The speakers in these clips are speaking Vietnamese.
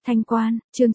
Thanh Quan, chương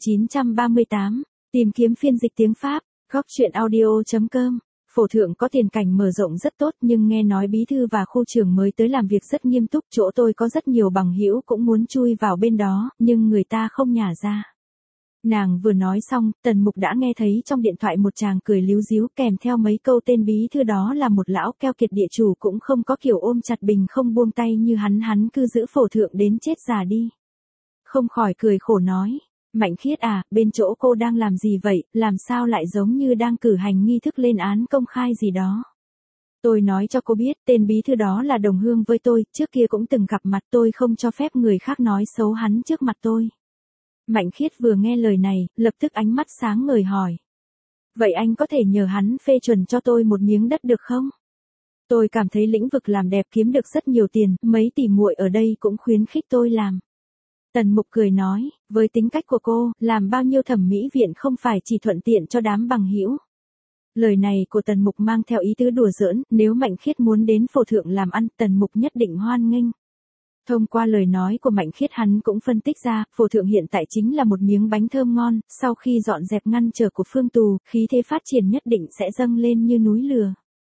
938, tìm kiếm phiên dịch tiếng Pháp, góc chuyện audio.com. Phổ thượng có tiền cảnh mở rộng rất tốt nhưng nghe nói bí thư và khu trưởng mới tới làm việc rất nghiêm túc, chỗ tôi có rất nhiều bằng hữu cũng muốn chui vào bên đó, nhưng người ta không nhả ra. Nàng vừa nói xong, Tần Mục đã nghe thấy trong điện thoại một chàng cười líu díu kèm theo mấy câu tên bí thư đó là một lão keo kiệt địa chủ cũng không có kiểu ôm chặt bình không buông tay như hắn cứ giữ phổ thượng đến chết già đi. Không khỏi cười khổ nói, Mạnh Khiết à, bên chỗ cô đang làm gì vậy, làm sao lại giống như đang cử hành nghi thức lên án công khai gì đó. Tôi nói cho cô biết, tên bí thư đó là đồng hương với tôi, trước kia cũng từng gặp mặt, tôi không cho phép người khác nói xấu hắn trước mặt tôi. Mạnh Khiết vừa nghe lời này, lập tức ánh mắt sáng ngời hỏi. Vậy anh có thể nhờ hắn phê chuẩn cho tôi một miếng đất được không? Tôi cảm thấy lĩnh vực làm đẹp kiếm được rất nhiều tiền, mấy tỷ muội ở đây cũng khuyến khích tôi làm. Tần Mục cười nói, với tính cách của cô, làm bao nhiêu thẩm mỹ viện không phải chỉ thuận tiện cho đám bằng hữu. Lời này của Tần Mục mang theo ý tứ đùa giỡn, nếu Mạnh Khiết muốn đến phổ thượng làm ăn, Tần Mục nhất định hoan nghênh. Thông qua lời nói của Mạnh Khiết hắn cũng phân tích ra, phổ thượng hiện tại chính là một miếng bánh thơm ngon, sau khi dọn dẹp ngăn trở của Phương Tù, khí thế phát triển nhất định sẽ dâng lên như núi lửa.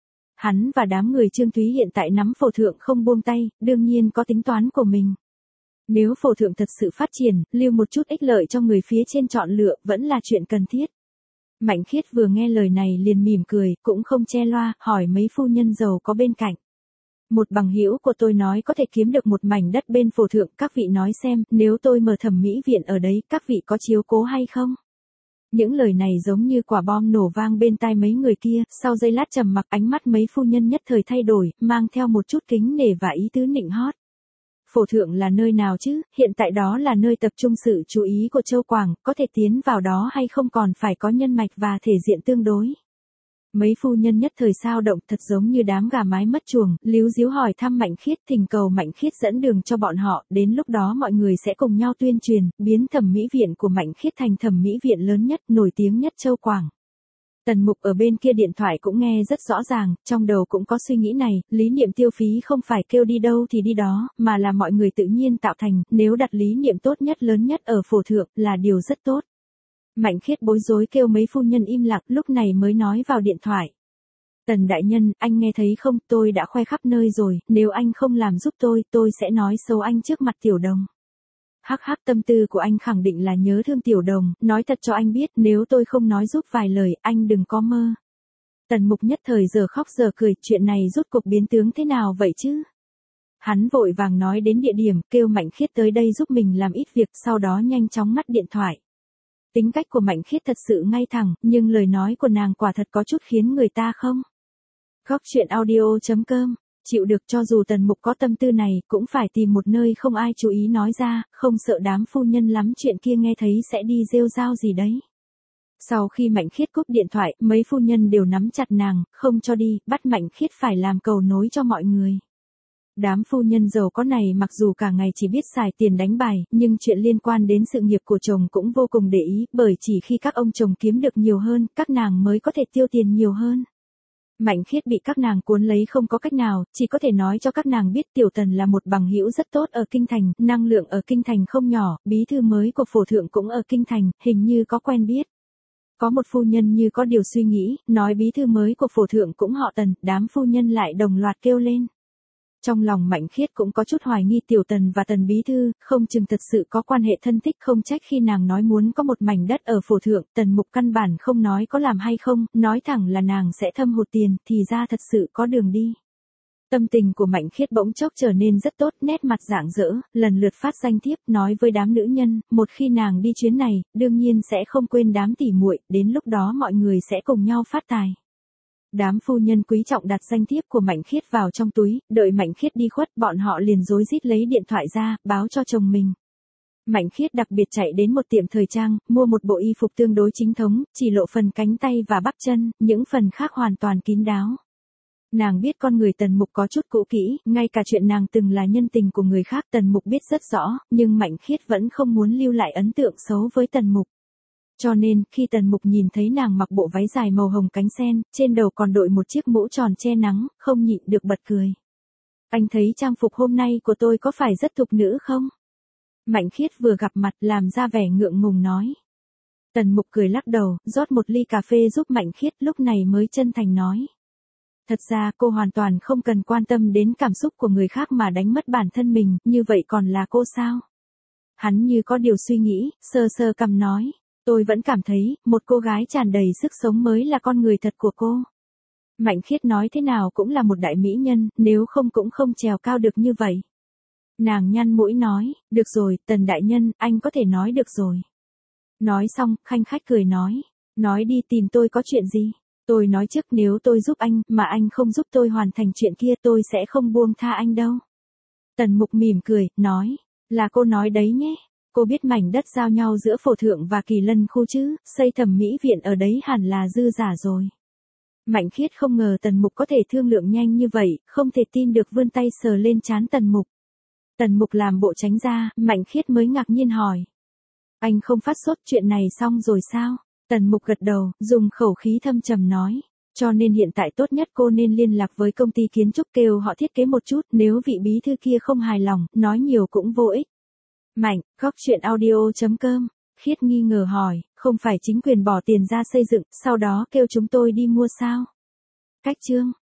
Hắn và đám người Trương Thúy hiện tại nắm phổ thượng không buông tay, đương nhiên có tính toán của mình. Nếu phổ thượng thật sự phát triển, lưu một chút ích lợi cho người phía trên chọn lựa, vẫn là chuyện cần thiết. Mạnh Khiết vừa nghe lời này liền mỉm cười, cũng không che loa, hỏi mấy phu nhân giàu có bên cạnh. Một bằng hữu của tôi nói có thể kiếm được một mảnh đất bên phổ thượng, các vị nói xem, nếu tôi mở thẩm mỹ viện ở đấy, các vị có chiếu cố hay không? Những lời này giống như quả bom nổ vang bên tai mấy người kia, sau giây lát trầm mặc ánh mắt mấy phu nhân nhất thời thay đổi, mang theo một chút kính nể và ý tứ nịnh hót. Phổ thượng là nơi nào chứ, hiện tại đó là nơi tập trung sự chú ý của Châu Quảng, có thể tiến vào đó hay không còn phải có nhân mạch và thể diện tương đối. Mấy phu nhân nhất thời sao động thật giống như đám gà mái mất chuồng, líu díu hỏi thăm Mạnh Khiết, thỉnh cầu Mạnh Khiết dẫn đường cho bọn họ, đến lúc đó mọi người sẽ cùng nhau tuyên truyền, biến thẩm mỹ viện của Mạnh Khiết thành thẩm mỹ viện lớn nhất, nổi tiếng nhất Châu Quảng. Tần Mục ở bên kia điện thoại cũng nghe rất rõ ràng, trong đầu cũng có suy nghĩ này, lý niệm tiêu phí không phải kêu đi đâu thì đi đó, mà là mọi người tự nhiên tạo thành, nếu đặt lý niệm tốt nhất lớn nhất ở phổ thượng, là điều rất tốt. Mạnh Khiết bối rối kêu mấy phu nhân im lặng, lúc này mới nói vào điện thoại. Tần đại nhân, anh nghe thấy không, tôi đã khoe khắp nơi rồi, nếu anh không làm giúp tôi sẽ nói xấu anh trước mặt Tiểu Đồng. Hắc hắc, tâm tư của anh khẳng định là nhớ thương Tiểu Đồng, nói thật cho anh biết, nếu tôi không nói giúp vài lời, anh đừng có mơ. Tần Mục nhất thời giờ khóc giờ cười, chuyện này rốt cuộc biến tướng thế nào vậy chứ? Hắn vội vàng nói đến địa điểm, kêu Mạnh Khiết tới đây giúp mình làm ít việc, sau đó nhanh chóng ngắt điện thoại. Tính cách của Mạnh Khiết thật sự ngay thẳng, nhưng lời nói của nàng quả thật có chút khiến người ta không. Góc chuyện audio.com, chịu được cho dù Tần Mục có tâm tư này, cũng phải tìm một nơi không ai chú ý nói ra, không sợ đám phu nhân lắm chuyện kia nghe thấy sẽ đi rêu rao gì đấy. Sau khi Mạnh Khiết cúp điện thoại, mấy phu nhân đều nắm chặt nàng, không cho đi, bắt Mạnh Khiết phải làm cầu nối cho mọi người. Đám phu nhân giàu có này mặc dù cả ngày chỉ biết xài tiền đánh bài, nhưng chuyện liên quan đến sự nghiệp của chồng cũng vô cùng để ý, bởi chỉ khi các ông chồng kiếm được nhiều hơn, các nàng mới có thể tiêu tiền nhiều hơn. Mạnh Khiết bị các nàng cuốn lấy không có cách nào, chỉ có thể nói cho các nàng biết Tiểu Tần là một bằng hữu rất tốt ở Kinh Thành, năng lượng ở Kinh Thành không nhỏ, bí thư mới của phổ thượng cũng ở Kinh Thành, hình như có quen biết. Có một phu nhân như có điều suy nghĩ, nói bí thư mới của phổ thượng cũng họ Tần, đám phu nhân lại đồng loạt kêu lên. Trong lòng Mạnh Khiết cũng có chút hoài nghi Tiểu Tần và Tần bí thư, không chừng thật sự có quan hệ thân thích, không trách khi nàng nói muốn có một mảnh đất ở phổ thượng, Tần Mục căn bản không nói có làm hay không, nói thẳng là nàng sẽ thâm hụt tiền, thì ra thật sự có đường đi. Tâm tình của Mạnh Khiết bỗng chốc trở nên rất tốt, nét mặt rạng rỡ, lần lượt phát danh thiếp, nói với đám nữ nhân, một khi nàng đi chuyến này, đương nhiên sẽ không quên đám tỉ muội, đến lúc đó mọi người sẽ cùng nhau phát tài. Đám phu nhân quý trọng đặt danh thiếp của Mạnh Khiết vào trong túi, đợi Mạnh Khiết đi khuất, bọn họ liền rối rít lấy điện thoại ra, báo cho chồng mình. Mạnh Khiết đặc biệt chạy đến một tiệm thời trang, mua một bộ y phục tương đối chính thống, chỉ lộ phần cánh tay và bắp chân, những phần khác hoàn toàn kín đáo. Nàng biết con người Tần Mục có chút cũ kỹ, ngay cả chuyện nàng từng là nhân tình của người khác Tần Mục biết rất rõ, nhưng Mạnh Khiết vẫn không muốn lưu lại ấn tượng xấu với Tần Mục. Cho nên, khi Tần Mục nhìn thấy nàng mặc bộ váy dài màu hồng cánh sen, trên đầu còn đội một chiếc mũ tròn che nắng, không nhịn được bật cười. Anh thấy trang phục hôm nay của tôi có phải rất thục nữ không? Mạnh Khiết vừa gặp mặt làm ra vẻ ngượng ngùng nói. Tần Mục cười lắc đầu, rót một ly cà phê giúp Mạnh Khiết, lúc này mới chân thành nói. Thật ra cô hoàn toàn không cần quan tâm đến cảm xúc của người khác mà đánh mất bản thân mình, như vậy còn là cô sao? Hắn như có điều suy nghĩ, sờ sờ cằm nói. Tôi vẫn cảm thấy, một cô gái tràn đầy sức sống mới là con người thật của cô. Mạnh Khiết nói thế nào cũng là một đại mỹ nhân, nếu không cũng không trèo cao được như vậy. Nàng nhăn mũi nói, được rồi, Tần đại nhân, anh có thể nói được rồi. Nói xong, khanh khách cười nói đi, tìm tôi có chuyện gì? Tôi nói trước, nếu tôi giúp anh, mà anh không giúp tôi hoàn thành chuyện kia, tôi sẽ không buông tha anh đâu. Tần Mục mỉm cười, nói, là cô nói đấy nhé. Cô biết mảnh đất giao nhau giữa Phổ Thượng và Kỳ Lân khu chứ, xây thẩm mỹ viện ở đấy hẳn là dư giả rồi. Mạnh Khiết không ngờ Tần Mục có thể thương lượng nhanh như vậy, không thể tin được, vươn tay sờ lên trán Tần Mục. Tần Mục làm bộ tránh ra, Mạnh Khiết mới ngạc nhiên hỏi. Anh không phát sốt, chuyện này xong rồi sao? Tần Mục gật đầu, dùng khẩu khí thâm trầm nói. Cho nên hiện tại tốt nhất cô nên liên lạc với công ty kiến trúc, kêu họ thiết kế một chút, nếu vị bí thư kia không hài lòng, nói nhiều cũng vô ích. Mạnh, góc chuyện audio.com. Khiết nghi ngờ hỏi, không phải chính quyền bỏ tiền ra xây dựng, sau đó kêu chúng tôi đi mua sao? Cách chương.